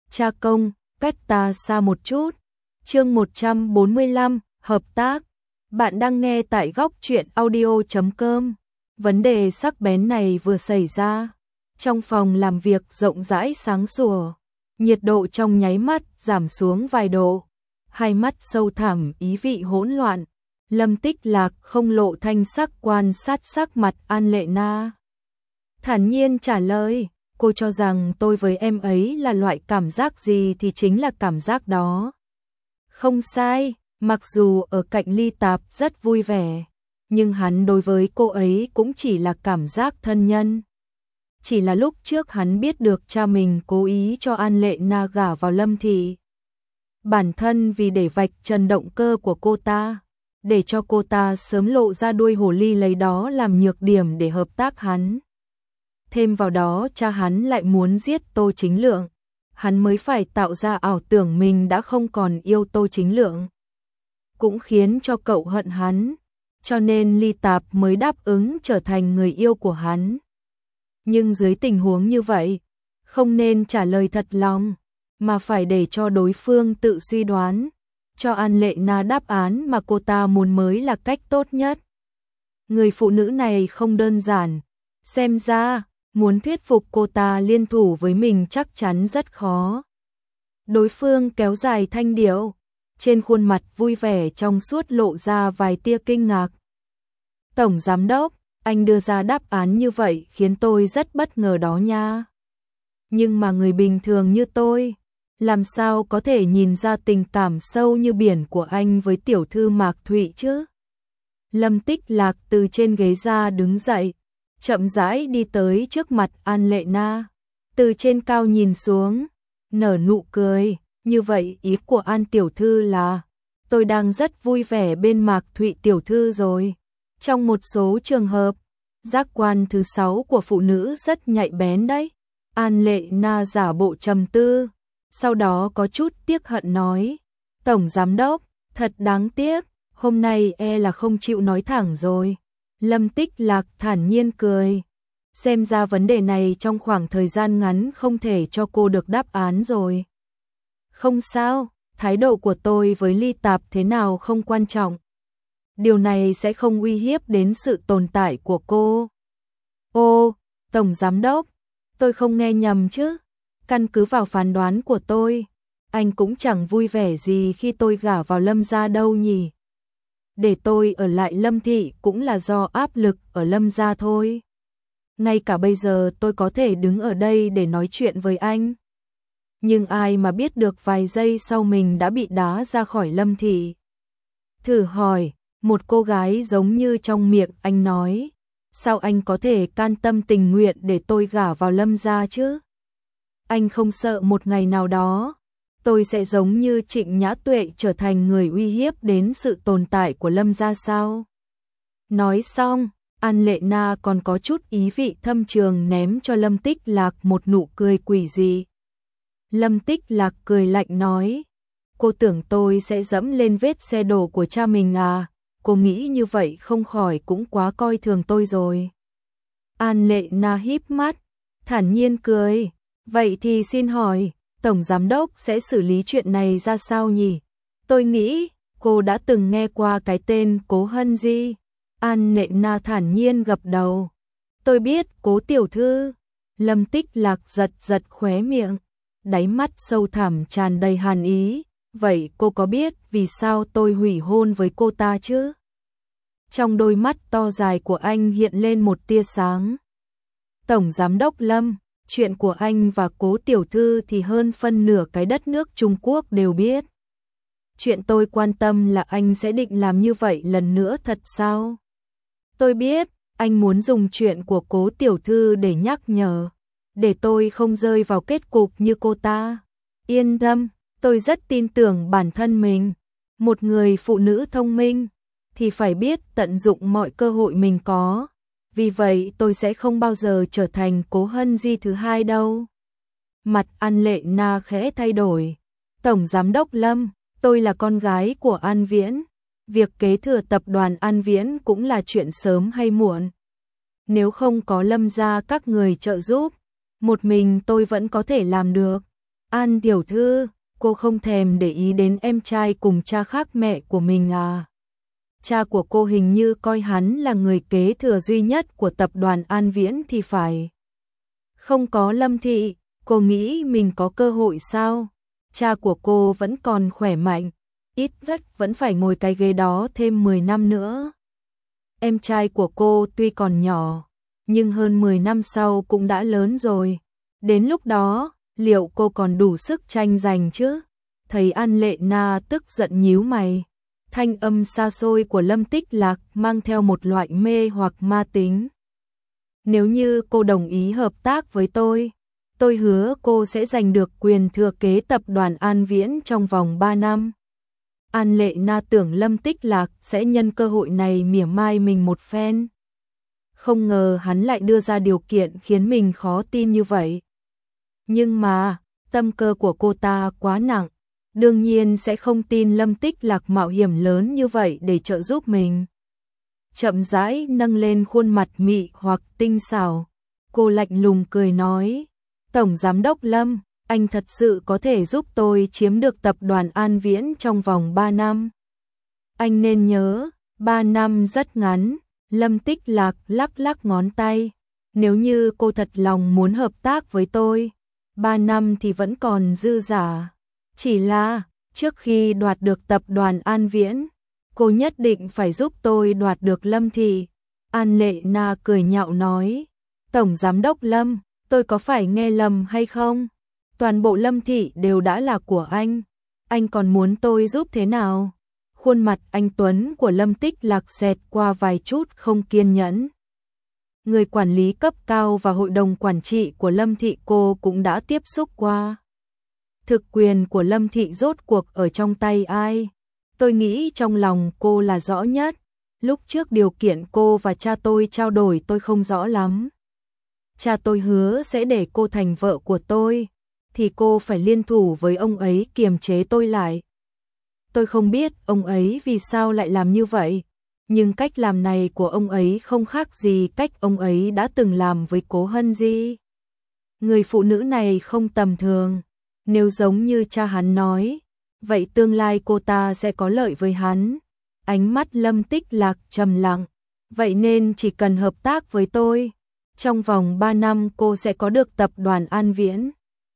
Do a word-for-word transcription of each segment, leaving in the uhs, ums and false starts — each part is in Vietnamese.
Cha công, cách ta xa một chút. Chương một trăm bốn mươi lăm, hợp tác. Bạn đang nghe tại góc truyện audio chấm com. Vấn đề sắc bén này vừa xảy ra. Trong phòng làm việc rộng rãi sáng sủa, nhiệt độ trong nháy mắt giảm xuống vài độ. Hai mắt sâu thẳm ý vị hỗn loạn. Lâm Tích Lạc không lộ thanh sắc quan sát sắc mặt An Lệ Na. Thản nhiên trả lời, cô cho rằng tôi với em ấy là loại cảm giác gì thì chính là cảm giác đó. Không sai, mặc dù ở cạnh Ly Tạp rất vui vẻ, nhưng hắn đối với cô ấy cũng chỉ là cảm giác thân nhân. Chỉ là lúc trước hắn biết được cha mình cố ý cho An Lệ Na gả vào Lâm thị. Bản thân vì để vạch trần động cơ của cô ta, để cho cô ta sớm lộ ra đuôi hồ ly lấy đó làm nhược điểm để hợp tác hắn. Thêm vào đó cha hắn lại muốn giết Tô Chính Lượng, hắn mới phải tạo ra ảo tưởng mình đã không còn yêu Tô Chính Lượng. Cũng khiến cho cậu hận hắn, cho nên Ly Tạp mới đáp ứng trở thành người yêu của hắn. Nhưng dưới tình huống như vậy, không nên trả lời thật lòng, mà phải để cho đối phương tự suy đoán, cho An Lệ Na đáp án mà cô ta muốn mới là cách tốt nhất. Người phụ nữ này không đơn giản, xem ra muốn thuyết phục cô ta liên thủ với mình chắc chắn rất khó. Đối phương kéo dài thanh điệu, trên khuôn mặt vui vẻ trong suốt lộ ra vài tia kinh ngạc. Tổng giám đốc, anh đưa ra đáp án như vậy khiến tôi rất bất ngờ đó nha. Nhưng mà người bình thường như tôi, làm sao có thể nhìn ra tình cảm sâu như biển của anh với tiểu thư Mạc Thụy chứ? Lâm Tích Lạc từ trên ghế ra đứng dậy, chậm rãi đi tới trước mặt An Lệ Na, từ trên cao nhìn xuống, nở nụ cười. Như vậy ý của An tiểu thư là, tôi đang rất vui vẻ bên Mạc Thụy tiểu thư rồi. Trong một số trường hợp, giác quan thứ sáu của phụ nữ rất nhạy bén đấy. An Lệ Na giả bộ trầm tư, sau đó có chút tiếc hận nói, Tổng giám đốc, thật đáng tiếc, hôm nay e là không chịu nói thẳng rồi. Lâm Tích Lạc thản nhiên cười, xem ra vấn đề này trong khoảng thời gian ngắn không thể cho cô được đáp án rồi. Không sao, thái độ của tôi với Ly Tạp thế nào không quan trọng. Điều này sẽ không uy hiếp đến sự tồn tại của cô. Ô, Tổng giám đốc, tôi không nghe nhầm chứ? Căn cứ vào phán đoán của tôi, anh cũng chẳng vui vẻ gì khi tôi gả vào Lâm gia đâu nhỉ? Để tôi ở lại Lâm thị cũng là do áp lực ở Lâm gia thôi. Ngay cả bây giờ tôi có thể đứng ở đây để nói chuyện với anh. Nhưng ai mà biết được vài giây sau mình đã bị đá ra khỏi Lâm thị. Thử hỏi, một cô gái giống như trong miệng anh nói, sao anh có thể can tâm tình nguyện để tôi gả vào Lâm gia chứ? Anh không sợ một ngày nào đó, tôi sẽ giống như Trịnh Nhã Tuệ trở thành người uy hiếp đến sự tồn tại của Lâm gia sao? Nói xong, An Lệ Na còn có chút ý vị thâm trường ném cho Lâm Tích Lạc một nụ cười quỷ dị. Lâm Tích Lạc cười lạnh nói, cô tưởng tôi sẽ dẫm lên vết xe đổ của cha mình à? Cô nghĩ như vậy không khỏi cũng quá coi thường tôi rồi. An Lệ Na híp mắt, thản nhiên cười, vậy thì xin hỏi, Tổng giám đốc sẽ xử lý chuyện này ra sao nhỉ? Tôi nghĩ, cô đã từng nghe qua cái tên Cố Hân Di. An Lệ Na thản nhiên gật đầu. Tôi biết, Cố tiểu thư. Lâm Tích Lạc giật giật khóe miệng, đáy mắt sâu thẳm tràn đầy hàn ý. Vậy cô có biết vì sao tôi hủy hôn với cô ta chứ? Trong đôi mắt to dài của anh hiện lên một tia sáng. Tổng giám đốc Lâm, chuyện của anh và Cố tiểu thư thì hơn phân nửa cái đất nước Trung Quốc đều biết. Chuyện tôi quan tâm là anh sẽ định làm như vậy lần nữa thật sao? Tôi biết, anh muốn dùng chuyện của Cố tiểu thư để nhắc nhở, để tôi không rơi vào kết cục như cô ta. Yên tâm, tôi rất tin tưởng bản thân mình. Một người phụ nữ thông minh thì phải biết tận dụng mọi cơ hội mình có. Vì vậy tôi sẽ không bao giờ trở thành Cố Hân Di thứ hai đâu. Mặt An Lệ Na khẽ thay đổi. Tổng giám đốc Lâm, tôi là con gái của An Viễn. Việc kế thừa tập đoàn An Viễn cũng là chuyện sớm hay muộn. Nếu không có Lâm gia các người trợ giúp, một mình tôi vẫn có thể làm được. An tiểu thư, cô không thèm để ý đến em trai cùng cha khác mẹ của mình à? Cha của cô hình như coi hắn là người kế thừa duy nhất của tập đoàn An Viễn thì phải. Không có Lâm Thị, cô nghĩ mình có cơ hội sao? Cha của cô vẫn còn khỏe mạnh, ít nhất vẫn phải ngồi cái ghế đó thêm mười năm nữa. Em trai của cô tuy còn nhỏ, nhưng hơn mười năm sau cũng đã lớn rồi. Đến lúc đó, liệu cô còn đủ sức tranh giành chứ? Thấy An Lệ Na tức giận nhíu mày. Thanh âm xa xôi của Lâm Tích Lạc mang theo một loại mê hoặc ma tính. Nếu như cô đồng ý hợp tác với tôi, tôi hứa cô sẽ giành được quyền thừa kế tập đoàn An Viễn trong vòng ba năm. An Lệ Na tưởng Lâm Tích Lạc sẽ nhân cơ hội này mỉa mai mình một phen. Không ngờ hắn lại đưa ra điều kiện khiến mình khó tin như vậy. Nhưng mà, tâm cơ của cô ta quá nặng, đương nhiên sẽ không tin Lâm Tích Lạc mạo hiểm lớn như vậy để trợ giúp mình. Chậm rãi nâng lên khuôn mặt mị hoặc tinh xảo, cô lạnh lùng cười nói, Tổng Giám đốc Lâm, anh thật sự có thể giúp tôi chiếm được tập đoàn An Viễn trong vòng ba năm. Anh nên nhớ, ba năm rất ngắn. Lâm Tích Lạc lắc lắc ngón tay, nếu như cô thật lòng muốn hợp tác với tôi, ba năm thì vẫn còn dư dả. Chỉ là, trước khi đoạt được tập đoàn An Viễn, cô nhất định phải giúp tôi đoạt được Lâm Thị. An Lệ Na cười nhạo nói, Tổng Giám đốc Lâm, tôi có phải nghe lầm hay không? Toàn bộ Lâm Thị đều đã là của anh, anh còn muốn tôi giúp thế nào? Khuôn mặt anh tuấn của Lâm Tích Lạc xẹt qua vài chút không kiên nhẫn. Người quản lý cấp cao và hội đồng quản trị của Lâm Thị cô cũng đã tiếp xúc qua. Thực quyền của Lâm Thị rốt cuộc ở trong tay ai? Tôi nghĩ trong lòng cô là rõ nhất. Lúc trước điều kiện cô và cha tôi trao đổi tôi không rõ lắm. Cha tôi hứa sẽ để cô thành vợ của tôi, thì cô phải liên thủ với ông ấy kiềm chế tôi lại. Tôi không biết ông ấy vì sao lại làm như vậy, nhưng cách làm này của ông ấy không khác gì cách ông ấy đã từng làm với Cố Hân Di. Người phụ nữ này không tầm thường, nếu giống như cha hắn nói, vậy tương lai cô ta sẽ có lợi với hắn. Ánh mắt Lâm Tích Lạc trầm lặng, vậy nên chỉ cần hợp tác với tôi, trong vòng ba năm cô sẽ có được tập đoàn An Viễn.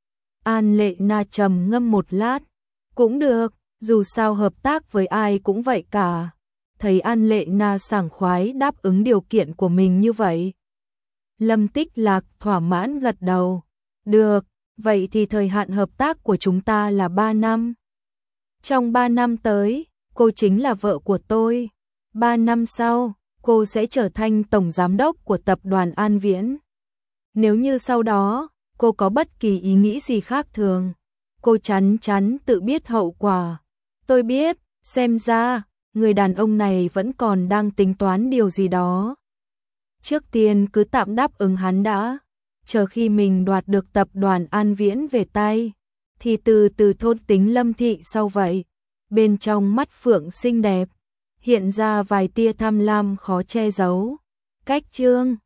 An Lệ Na trầm ngâm một lát, cũng được. Dù sao hợp tác với ai cũng vậy cả. Thấy An Lệ Na sảng khoái đáp ứng điều kiện của mình như vậy, Lâm Tích Lạc thỏa mãn gật đầu. Được, vậy thì thời hạn hợp tác của chúng ta là ba năm. Trong ba năm tới, cô chính là vợ của tôi. ba năm sau, cô sẽ trở thành tổng giám đốc của tập đoàn An Viễn. Nếu như sau đó, cô có bất kỳ ý nghĩ gì khác thường, cô chắn chắn tự biết hậu quả. Tôi biết, xem ra, người đàn ông này vẫn còn đang tính toán điều gì đó. Trước tiên cứ tạm đáp ứng hắn đã, chờ khi mình đoạt được tập đoàn An Viễn về tay, thì từ từ thôn tính Lâm Thị sau vậy. Bên trong mắt Phượng xinh đẹp, hiện ra vài tia tham lam khó che giấu. Cách chương